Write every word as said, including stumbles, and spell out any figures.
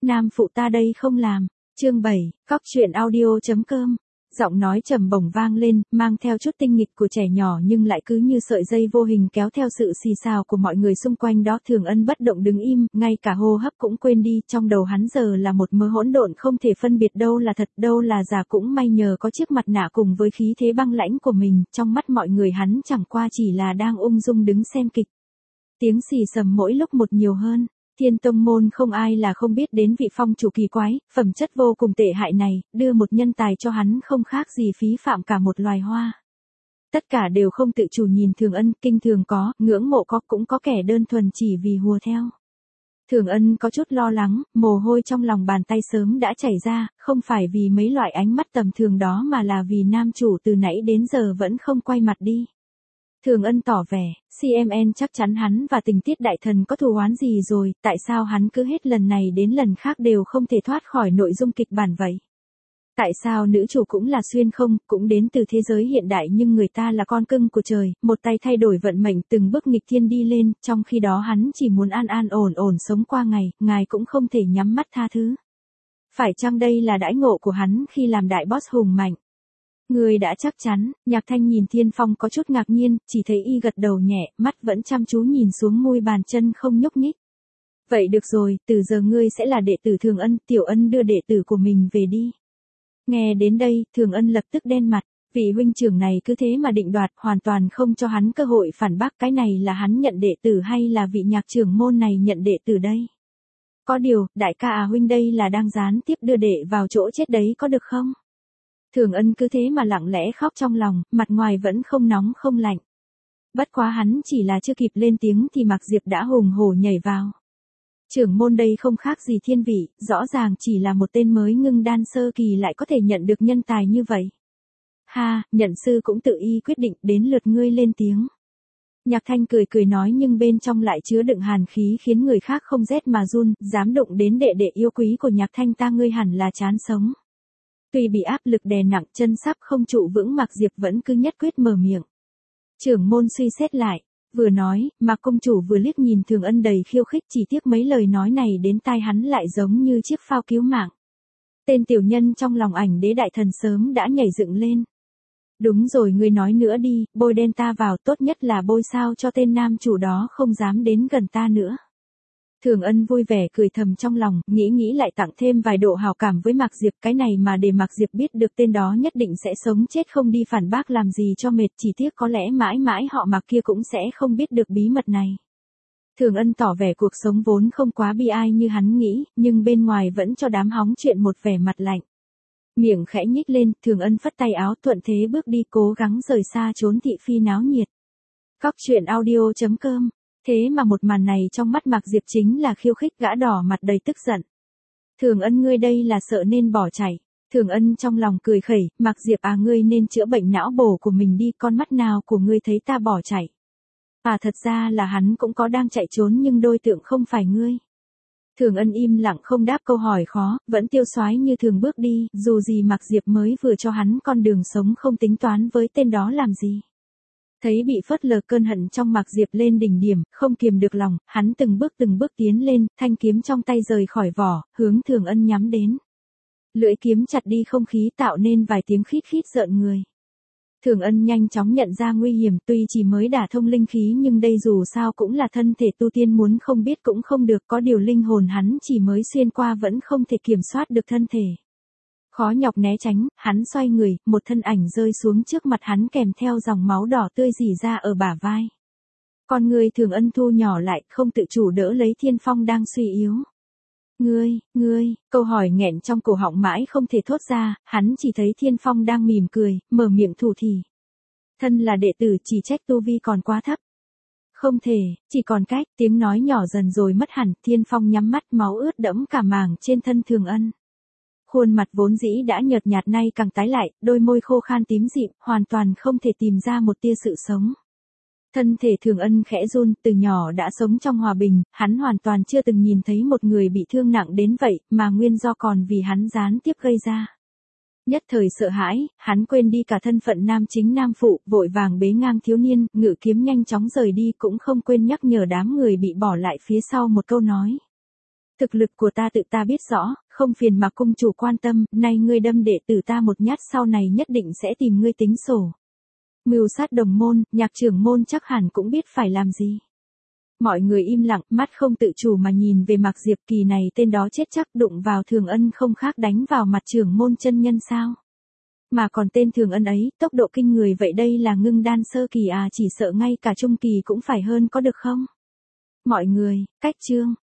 Nam phụ ta đây không làm. Chương bảy, cóc truyện audio chấm com. Giọng nói trầm bổng vang lên, mang theo chút tinh nghịch của trẻ nhỏ nhưng lại cứ như sợi dây vô hình kéo theo sự xì xào của mọi người xung quanh đó. Thường Ân bất động đứng im, ngay cả hô hấp cũng quên đi, trong đầu hắn giờ là một mớ hỗn độn không thể phân biệt đâu là thật, đâu là giả. Cũng may nhờ có chiếc mặt nạ cùng với khí thế băng lãnh của mình, trong mắt mọi người hắn chẳng qua chỉ là đang ung dung đứng xem kịch. Tiếng xì xầm mỗi lúc một nhiều hơn. Thiên Tông môn không ai là không biết đến vị phong chủ kỳ quái, phẩm chất vô cùng tệ hại này, đưa một nhân tài cho hắn không khác gì phí phạm cả một loài hoa. Tất cả đều không tự chủ nhìn Thường Ân, kinh thường có, ngưỡng mộ có, cũng có kẻ đơn thuần chỉ vì hùa theo. Thường Ân có chút lo lắng, mồ hôi trong lòng bàn tay sớm đã chảy ra, không phải vì mấy loại ánh mắt tầm thường đó mà là vì nam chủ từ nãy đến giờ vẫn không quay mặt đi. Thường Ân tỏ vẻ, xê em en chắc chắn hắn và tình tiết đại thần có thù oán gì rồi, tại sao hắn cứ hết lần này đến lần khác đều không thể thoát khỏi nội dung kịch bản vậy? Tại sao nữ chủ cũng là xuyên không, cũng đến từ thế giới hiện đại nhưng người ta là con cưng của trời, một tay thay đổi vận mệnh từng bước nghịch thiên đi lên, trong khi đó hắn chỉ muốn an an ổn ổn sống qua ngày, ngài cũng không thể nhắm mắt tha thứ. Phải chăng đây là đãi ngộ của hắn khi làm đại boss hùng mạnh? Người đã chắc chắn. Nhạc Thanh nhìn Thiên Phong có chút ngạc nhiên, chỉ thấy y gật đầu nhẹ, mắt vẫn chăm chú nhìn xuống môi bàn chân không nhúc nhích. Vậy được rồi, từ giờ ngươi sẽ là đệ tử Thường Ân, Tiểu Ân đưa đệ tử của mình về đi. Nghe đến đây, Thường Ân lập tức đen mặt, vị huynh trưởng này cứ thế mà định đoạt, hoàn toàn không cho hắn cơ hội phản bác. Cái này là hắn nhận đệ tử hay là vị nhạc trưởng môn này nhận đệ tử đây? Có điều, đại ca à huynh đây là đang gián tiếp đưa đệ vào chỗ chết đấy có được không? Thường Ân cứ thế mà lặng lẽ khóc trong lòng, mặt ngoài vẫn không nóng không lạnh. Bất quá hắn chỉ là chưa kịp lên tiếng thì Mạc Diệp đã hùng hổ nhảy vào. Trưởng môn đây không khác gì thiên vị, rõ ràng chỉ là một tên mới ngưng đan sơ kỳ lại có thể nhận được nhân tài như vậy. Ha, nhận sư cũng tự y quyết định, đến lượt ngươi lên tiếng. Nhạc Thanh cười cười nói nhưng bên trong lại chứa đựng hàn khí khiến người khác không rét mà run, dám đụng đến đệ đệ yêu quý của Nhạc Thanh ta ngươi hẳn là chán sống. Tuy bị áp lực đè nặng chân sắp không trụ vững Mạc Diệp vẫn cứ nhất quyết mở miệng. Trưởng môn suy xét lại, vừa nói, Mạc công chủ vừa liếc nhìn Thường Ân đầy khiêu khích, chỉ tiếc mấy lời nói này đến tai hắn lại giống như chiếc phao cứu mạng. Tên tiểu nhân trong lòng ảnh đế đại thần sớm đã nhảy dựng lên. Đúng rồi ngươi nói nữa đi, bôi đen ta vào, tốt nhất là bôi sao cho tên nam chủ đó không dám đến gần ta nữa. Thường Ân vui vẻ cười thầm trong lòng, nghĩ nghĩ lại tặng thêm vài độ hào cảm với Mạc Diệp, cái này mà để Mạc Diệp biết được tên đó nhất định sẽ sống chết không đi phản bác làm gì cho mệt, chỉ tiếc có lẽ mãi mãi họ Mạc kia cũng sẽ không biết được bí mật này. Thường Ân tỏ vẻ cuộc sống vốn không quá bi ai như hắn nghĩ, nhưng bên ngoài vẫn cho đám hóng chuyện một vẻ mặt lạnh. Miệng khẽ nhích lên, Thường Ân phất tay áo thuận thế bước đi cố gắng rời xa trốn thị phi náo nhiệt. Cóc truyện audio chấm com. Thế mà một màn này trong mắt Mạc Diệp chính là khiêu khích, gã đỏ mặt đầy tức giận. Thường Ân ngươi đây là sợ nên bỏ chạy. Thường Ân trong lòng cười khẩy, Mạc Diệp à ngươi nên chữa bệnh não bổ của mình đi, con mắt nào của ngươi thấy ta bỏ chạy. À thật ra là hắn cũng có đang chạy trốn nhưng đối tượng không phải ngươi. Thường Ân im lặng không đáp câu hỏi khó, vẫn tiêu xoái như thường bước đi, dù gì Mạc Diệp mới vừa cho hắn con đường sống không tính toán với tên đó làm gì. Thấy bị phớt lờ cơn hận trong Mạc Diệp lên đỉnh điểm, không kiềm được lòng, hắn từng bước từng bước tiến lên, thanh kiếm trong tay rời khỏi vỏ, hướng Thường Ân nhắm đến. Lưỡi kiếm chặt đi không khí tạo nên vài tiếng khít khít rợn người. Thường Ân nhanh chóng nhận ra nguy hiểm, tuy chỉ mới đả thông linh khí nhưng đây dù sao cũng là thân thể tu tiên, muốn không biết cũng không được, có điều linh hồn hắn chỉ mới xuyên qua vẫn không thể kiểm soát được thân thể. Khó nhọc né tránh, hắn xoay người, một thân ảnh rơi xuống trước mặt hắn kèm theo dòng máu đỏ tươi rỉ ra ở bả vai. Con người Thường Ân thu nhỏ lại, không tự chủ đỡ lấy Thiên Phong đang suy yếu. Ngươi, ngươi, câu hỏi nghẹn trong cổ họng mãi không thể thốt ra, hắn chỉ thấy Thiên Phong đang mỉm cười, mở miệng thủ thỉ. Thân là đệ tử chỉ trách tu vi còn quá thấp. Không thể, chỉ còn cách, tiếng nói nhỏ dần rồi mất hẳn, Thiên Phong nhắm mắt, máu ướt đẫm cả màng trên thân Thường Ân. Khuôn mặt vốn dĩ đã nhợt nhạt nay càng tái lại, đôi môi khô khan tím dịm, hoàn toàn không thể tìm ra một tia sự sống. Thân thể Thường Ân khẽ run, từ nhỏ đã sống trong hòa bình, hắn hoàn toàn chưa từng nhìn thấy một người bị thương nặng đến vậy, mà nguyên do còn vì hắn gián tiếp gây ra. Nhất thời sợ hãi, hắn quên đi cả thân phận nam chính nam phụ, vội vàng bế ngang thiếu niên, ngự kiếm nhanh chóng rời đi, cũng không quên nhắc nhở đám người bị bỏ lại phía sau một câu nói. Thực lực của ta tự ta biết rõ, không phiền mà cung chủ quan tâm, nay ngươi đâm đệ tử ta một nhát sau này nhất định sẽ tìm ngươi tính sổ. Mưu sát đồng môn, Nhạc trưởng môn chắc hẳn cũng biết phải làm gì. Mọi người im lặng, mắt không tự chủ mà nhìn về Mạc Diệp Kỳ này, tên đó chết chắc đụng vào Thường Ân không khác đánh vào mặt trưởng môn chân nhân sao. Mà còn tên Thường Ân ấy, tốc độ kinh người vậy, đây là ngưng đan sơ kỳ à, chỉ sợ ngay cả trung kỳ cũng phải hơn có được không? Mọi người, cách chương.